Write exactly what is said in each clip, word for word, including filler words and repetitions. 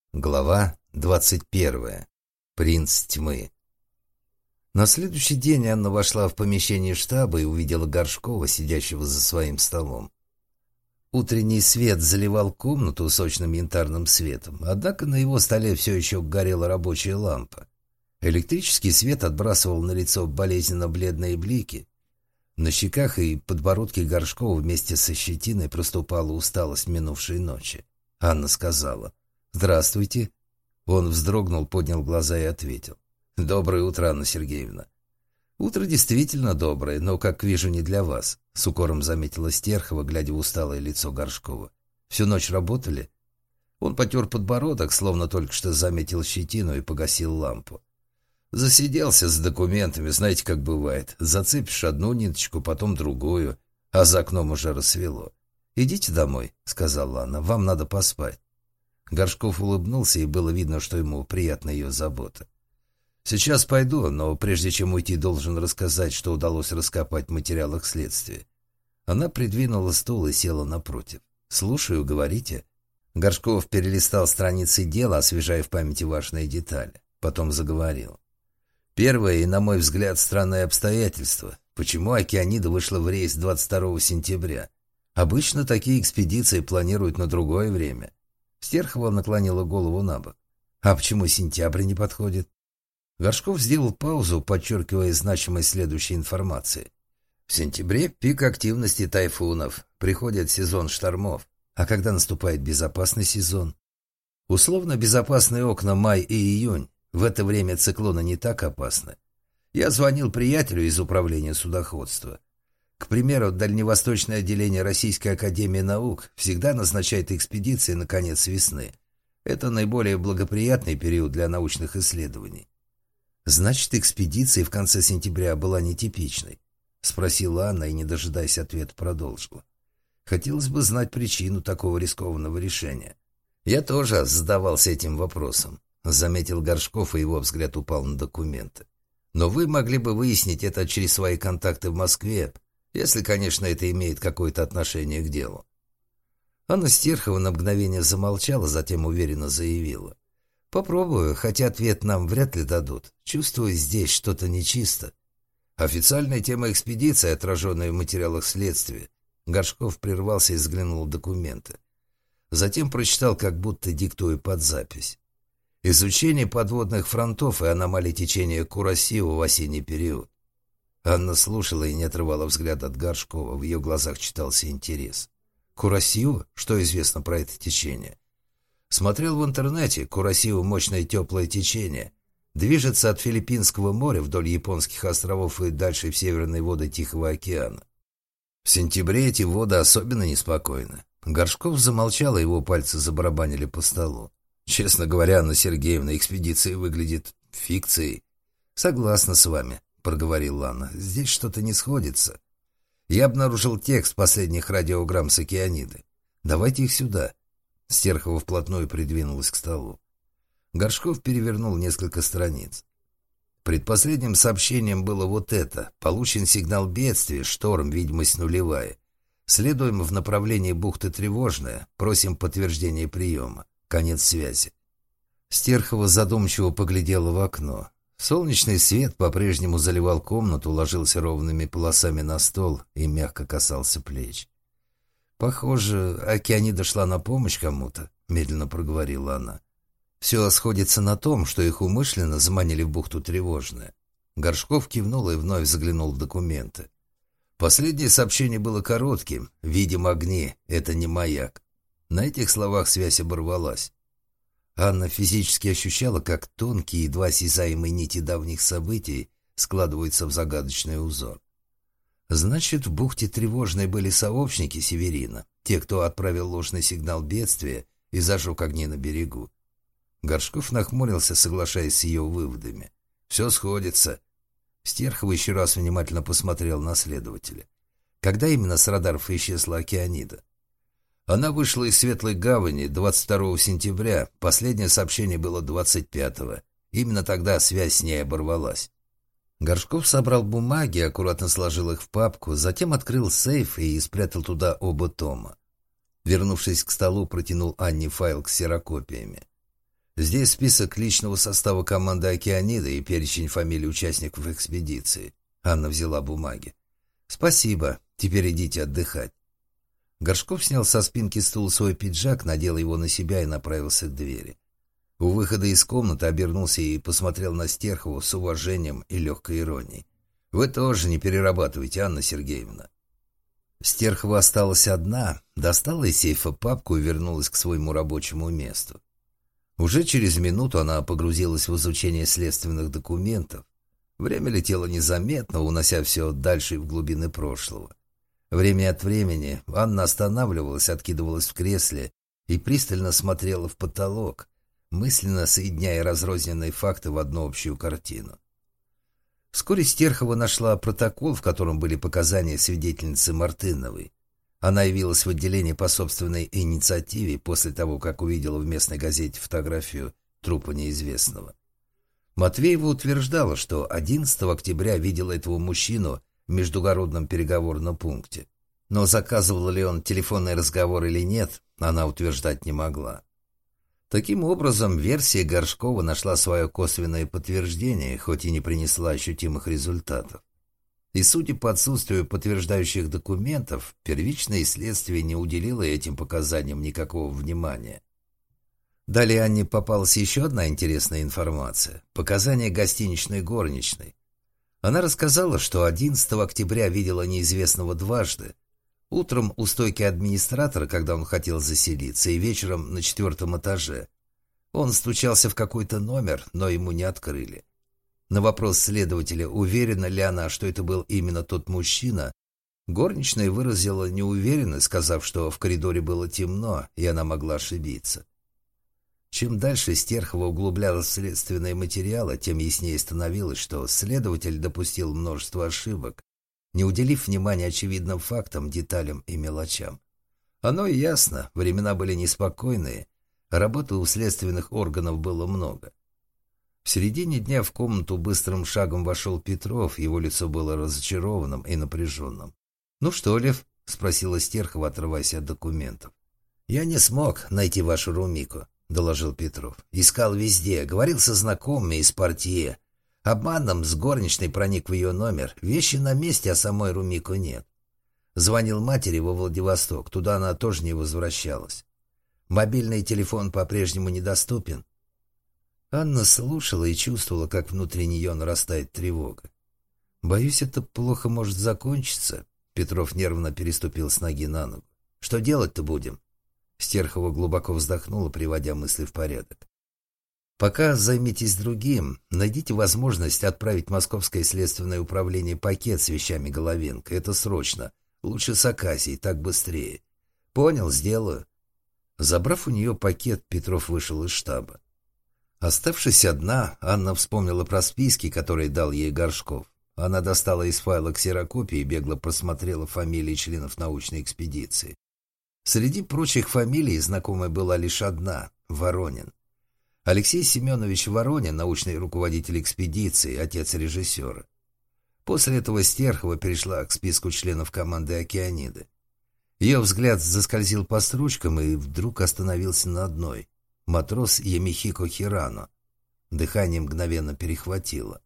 Глава двадцать первая. Принц тьмы. На следующий день Анна вошла в помещение штаба и увидела Горшкова, сидящего за своим столом. Утренний свет заливал комнату сочным янтарным светом, однако на его столе все еще горела рабочая лампа. Электрический свет отбрасывал на лицо болезненно-бледные блики. На щеках и подбородке Горшкова вместе со щетиной проступала усталость минувшей ночи. Анна сказала: «Здравствуйте». Он вздрогнул, поднял глаза и ответил: «Доброе утро, Анна Сергеевна». «Утро действительно доброе, но, как вижу, не для вас», — с укором заметила Стерхова, глядя в усталое лицо Горшкова. «Всю ночь работали?» Он потер подбородок, словно только что заметил щетину, и погасил лампу. «Засиделся с документами, знаете, как бывает. Зацепишь одну ниточку, потом другую, а за окном уже рассвело. Идите домой», — сказала она, — «вам надо поспать». Горшков улыбнулся, и было видно, что ему приятна ее забота. «Сейчас пойду, но прежде чем уйти, должен рассказать, что удалось раскопать в материалах следствия». Она придвинула стул и села напротив. «Слушаю, говорите». Горшков перелистал страницы дела, освежая в памяти важные детали. Потом заговорил. «Первое и, на мой взгляд, странное обстоятельство. Почему Океанида вышла в рейс двадцать второго сентября? Обычно такие экспедиции планируют на другое время». Стерхова наклонила голову на бок. «А почему сентябрь не подходит?» Горшков сделал паузу, подчеркивая значимость следующей информации. «В сентябре пик активности тайфунов. Приходит сезон штормов. А когда наступает безопасный сезон?» «Условно безопасные окна май и июнь. В это время циклоны не так опасны. Я звонил приятелю из управления судоходства. К примеру, Дальневосточное отделение Российской академии наук всегда назначает экспедиции на конец весны. Это наиболее благоприятный период для научных исследований. «Значит, экспедиция в конце сентября была нетипичной?» — спросила Анна и, не дожидаясь ответа, продолжила. «Хотелось бы знать причину такого рискованного решения». «Я тоже задавался этим вопросом», — заметил Горшков, и его взгляд упал на документы. «Но вы могли бы выяснить это через свои контакты в Москве, если, конечно, это имеет какое-то отношение к делу». Анна Стерхова на мгновение замолчала, затем уверенно заявила: «Попробую, хотя ответ нам вряд ли дадут. Чувствую, здесь что-то нечисто». «Официальная тема экспедиции, отраженная в материалах следствия». Горшков прервался и взглянул в документы. Затем прочитал, как будто диктуя под запись: «Изучение подводных фронтов и аномалий течения Куросио в осенний период». Анна слушала и не отрывала взгляд от Горшкова. В ее глазах читался интерес. «Куросио? Что известно про это течение?» «Смотрел в интернете. Куросио — мощное теплое течение. Движется от Филиппинского моря вдоль японских островов и дальше в северные воды Тихого океана. В сентябре эти воды особенно неспокойны». Горшков замолчал, и его пальцы забарабанили по столу. «Честно говоря, Анна Сергеевна, экспедиция выглядит фикцией». «Согласна с вами», — проговорила Анна. «Здесь что-то не сходится. Я обнаружил текст последних радиограмм с Океаниды. Давайте их сюда». Стерхова вплотную придвинулась к столу. Горшков перевернул несколько страниц. Предпоследним сообщением было вот это: «Получен сигнал бедствия, шторм, видимость нулевая. Следуем в направлении бухты Тревожная, просим подтверждения приема. Конец связи». Стерхова задумчиво поглядела в окно. Солнечный свет по-прежнему заливал комнату, ложился ровными полосами на стол и мягко касался плеч. «Похоже, Океанида шла на помощь кому-то», — медленно проговорила она. «Все сходится на том, что их умышленно заманили в бухту Тревожная». Горшков кивнул и вновь заглянул в документы. Последнее сообщение было коротким: «Видим огни, это не маяк». На этих словах связь оборвалась. Анна физически ощущала, как тонкие, едва осязаемые нити давних событий складываются в загадочный узор. Значит, в бухте Тревожной были сообщники Северина, те, кто отправил ложный сигнал бедствия и зажег огни на берегу. Горшков нахмурился, соглашаясь с ее выводами. «Все сходится». Стерхова еще раз внимательно посмотрел на следователя. «Когда именно с радаров исчезла Океанида?» «Она вышла из Светлой Гавани двадцать второго сентября. Последнее сообщение было двадцать пятого. Именно тогда связь с ней оборвалась». Горшков собрал бумаги, аккуратно сложил их в папку, затем открыл сейф и спрятал туда оба тома. Вернувшись к столу, протянул Анне файл с ксерокопиями. Здесь список личного состава команды «Океанида» и перечень фамилий участников экспедиции. Анна взяла бумаги. «Спасибо. Теперь идите отдыхать». Горшков снял со спинки стула свой пиджак, надел его на себя и направился к двери. У выхода из комнаты обернулся и посмотрел на Стерхову с уважением и легкой иронией. «Вы тоже не перерабатывайте, Анна Сергеевна». Стерхова осталась одна, достала из сейфа папку и вернулась к своему рабочему месту. Уже через минуту она погрузилась в изучение следственных документов. Время летело незаметно, унося все дальше в глубины прошлого. Время от времени Анна останавливалась, откидывалась в кресле и пристально смотрела в потолок, мысленно соединяя разрозненные факты в одну общую картину. Вскоре Стерхова нашла протокол, в котором были показания свидетельницы Мартыновой. Она явилась в отделение по собственной инициативе после того, как увидела в местной газете фотографию трупа неизвестного. Матвеева утверждала, что одиннадцатого октября видела этого мужчину в междугородном переговорном пункте. Но заказывал ли он телефонный разговор или нет, она утверждать не могла. Таким образом, версия Горшкова нашла свое косвенное подтверждение, хоть и не принесла ощутимых результатов. И, судя по отсутствию подтверждающих документов, первичное следствие не уделило этим показаниям никакого внимания. Далее Анне попалась еще одна интересная информация – показания гостиничной горничной. Она рассказала, что одиннадцатого октября видела неизвестного дважды. Утром у стойки администратора, когда он хотел заселиться, и вечером на четвертом этаже. Он стучался в какой-то номер, но ему не открыли. На вопрос следователя, уверена ли она, что это был именно тот мужчина, горничная выразила неуверенность, сказав, что в коридоре было темно, и она могла ошибиться. Чем дальше Стерхова углублялась в следственные материалы, тем яснее становилось, что следователь допустил множество ошибок, не уделив внимания очевидным фактам, деталям и мелочам. Оно и ясно, времена были неспокойные, работы у следственных органов было много. В середине дня в комнату быстрым шагом вошел Петров, его лицо было разочарованным и напряженным. «Ну что, Лев?» — спросила Стерхова, отрываясь от документов. «Я не смог найти вашу Румику», — доложил Петров. «Искал везде, говорил со знакомыми из партии. Обманом с горничной проник в ее номер. Вещи на месте, а самой Румико нет. Звонил матери во Владивосток, туда она тоже не возвращалась. Мобильный телефон по-прежнему недоступен». Анна слушала и чувствовала, как внутри нее нарастает тревога. «Боюсь, это плохо может закончиться», — Петров нервно переступил с ноги на ногу. «Что делать-то будем?» Стерхова глубоко вздохнула, приводя мысли в порядок. «Пока займитесь другим. Найдите возможность отправить в Московское следственное управление пакет с вещами Головенко. Это срочно. Лучше с Акасией, так быстрее». «Понял, сделаю». Забрав у нее пакет, Петров вышел из штаба. Оставшись одна, Анна вспомнила про списки, которые дал ей Горшков. Она достала из файла ксерокопии и бегло просмотрела фамилии членов научной экспедиции. Среди прочих фамилий знакомой была лишь одна – Воронин. Алексей Семенович Воронин, научный руководитель экспедиции, отец режиссера. После этого Стерхова перешла к списку членов команды «Океаниды». Ее взгляд заскользил по строчкам и вдруг остановился на одной – матрос Ямихико Хирано. Дыхание мгновенно перехватило.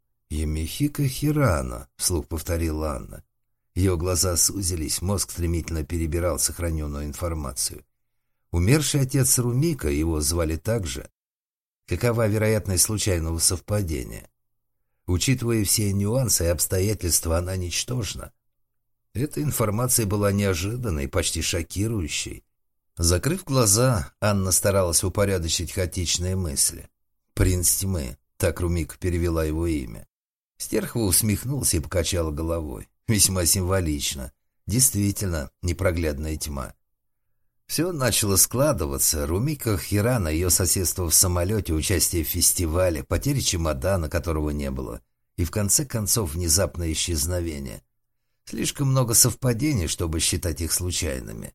«Ямихико Хирано», — вслух повторила Анна. Ее глаза сузились, мозг стремительно перебирал сохраненную информацию. Умерший отец Румико, его звали так же. Какова вероятность случайного совпадения? Учитывая все нюансы и обстоятельства, она ничтожна. Эта информация была неожиданной, почти шокирующей. Закрыв глаза, Анна старалась упорядочить хаотичные мысли. «Принц тьмы», — так Румико перевела его имя. Стерхова усмехнулся и покачала головой. Весьма символично. Действительно, непроглядная тьма. Все начало складываться. Румико Хирано, ее соседство в самолете, участие в фестивале, потеря чемодана, которого не было, и в конце концов внезапное исчезновение. Слишком много совпадений, чтобы считать их случайными.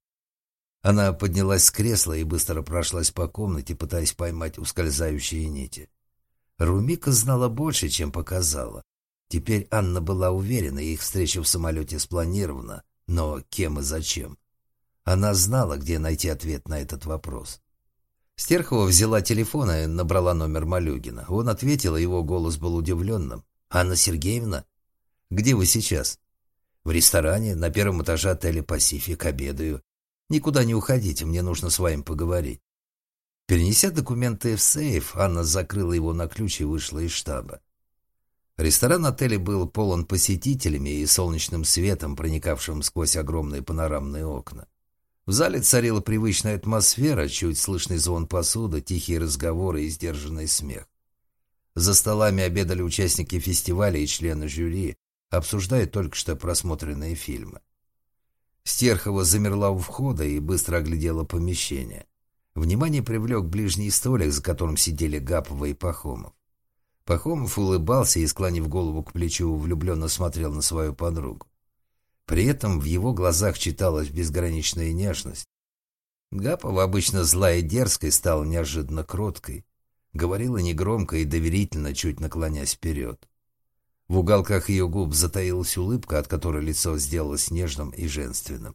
Она поднялась с кресла и быстро прошлась по комнате, пытаясь поймать ускользающие нити. Румико знала больше, чем показала. Теперь Анна была уверена, их встреча в самолете спланирована, но кем и зачем? Она знала, где найти ответ на этот вопрос. Стерхова взяла телефон и набрала номер Малюгина. Он ответил, и его голос был удивленным. «Анна Сергеевна? Где вы сейчас?» «В ресторане, на первом этаже отеля «Пасифик», обедаю. Никуда не уходите, мне нужно с вами поговорить». Перенеся документы в сейф, Анна закрыла его на ключ и вышла из штаба. Ресторан отеля был полон посетителями и солнечным светом, проникавшим сквозь огромные панорамные окна. В зале царила привычная атмосфера, чуть слышный звон посуды, тихие разговоры и сдержанный смех. За столами обедали участники фестиваля и члены жюри, обсуждая только что просмотренные фильмы. Стерхова замерла у входа и быстро оглядела помещение. Внимание привлек ближний столик, за которым сидели Гапова и Пахомов. Пахомов улыбался и, склонив голову к плечу, влюбленно смотрел на свою подругу. При этом в его глазах читалась безграничная нежность. Гапова, обычно злая и дерзкой, стала неожиданно кроткой. Говорила негромко и доверительно, чуть наклонясь вперед. В уголках ее губ затаилась улыбка, от которой лицо сделалось нежным и женственным.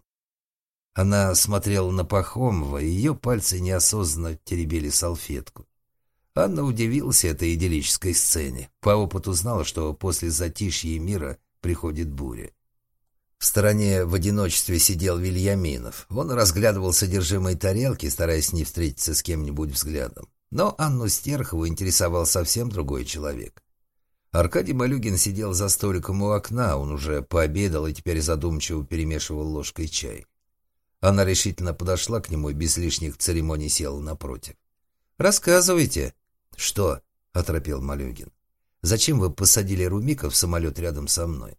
Она смотрела на Пахомова, и ее пальцы неосознанно теребили салфетку. Анна удивилась этой идиллической сцене. По опыту знала, что после затишья мира приходит буря. В стороне в одиночестве сидел Вильяминов. Он разглядывал содержимое тарелки, стараясь не встретиться с кем-нибудь взглядом. Но Анну Стерхову интересовал совсем другой человек. Аркадий Малюгин сидел за столиком у окна, он уже пообедал и теперь задумчиво перемешивал ложкой чай. Она решительно подошла к нему и без лишних церемоний села напротив. «Рассказывайте». «Что?» — оторопел Малюгин. «Зачем вы посадили Румика в самолет рядом со мной?»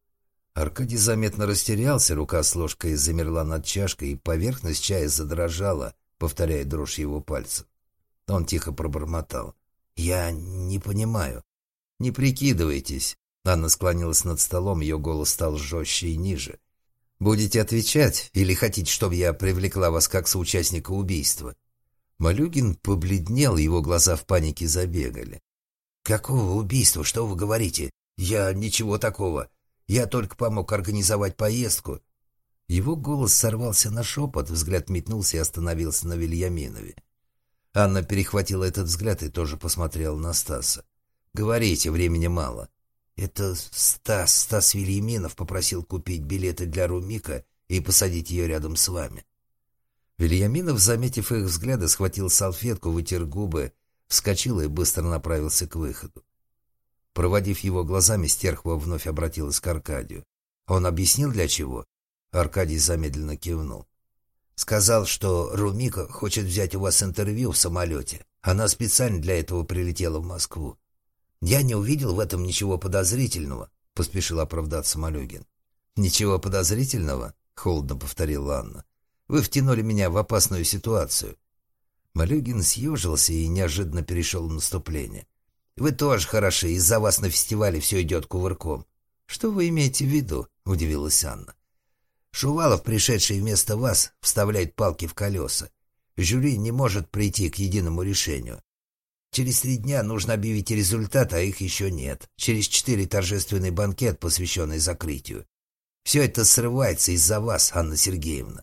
Аркадий заметно растерялся, рука с ложкой замерла над чашкой, и поверхность чая задрожала, повторяя дрожь его пальцев. Он тихо пробормотал. «Я не понимаю». «Не прикидывайтесь». Анна склонилась над столом, ее голос стал жестче и ниже. «Будете отвечать или хотите, чтобы я привлекла вас как соучастника убийства?» Малюгин побледнел, его глаза в панике забегали. «Какого убийства? Что вы говорите? Я ничего такого. Я только помог организовать поездку». Его голос сорвался на шепот, взгляд метнулся и остановился на Вильяминове. Анна перехватила этот взгляд и тоже посмотрела на Стаса. «Говорите, времени мало». «Это Стас, Стас Вильяминов попросил купить билеты для Румика и посадить ее рядом с вами». Вильяминов, заметив их взгляды, схватил салфетку, вытер губы, вскочил и быстро направился к выходу. Проводив его глазами, Стерхова вновь обратилась к Аркадию. «Он объяснил, для чего?» Аркадий замедленно кивнул. «Сказал, что Румика хочет взять у вас интервью в самолете. Она специально для этого прилетела в Москву. Я не увидел в этом ничего подозрительного», — поспешил оправдаться Малюгин. «Ничего подозрительного?» — холодно повторила Анна. «Вы втянули меня в опасную ситуацию». Малюгин съежился и неожиданно перешел в наступление. «Вы тоже хороши, из-за вас на фестивале все идет кувырком». «Что вы имеете в виду?» — удивилась Анна. «Шувалов, пришедший вместо вас, вставляет палки в колеса. Жюри не может прийти к единому решению. Через три дня нужно объявить результат, а их еще нет. Через четыре торжественный банкет, посвященный закрытию. Все это срывается из-за вас, Анна Сергеевна».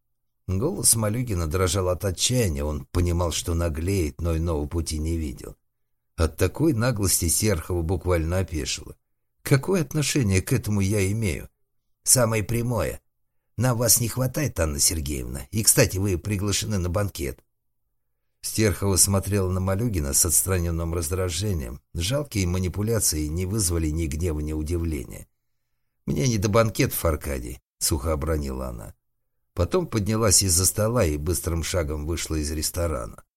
Голос Малюгина дрожал от отчаяния, он понимал, что наглеет, но иного пути не видел. От такой наглости Стерхова буквально опешила. «Какое отношение к этому я имею?» «Самое прямое. Нам вас не хватает, Анна Сергеевна. И, кстати, вы приглашены на банкет». Стерхова смотрела на Малюгина с отстраненным раздражением. Жалкие манипуляции не вызвали ни гнева, ни удивления. «Мне не до банкетов, Аркадий», — сухо обронила она. Потом поднялась из-за стола и быстрым шагом вышла из ресторана.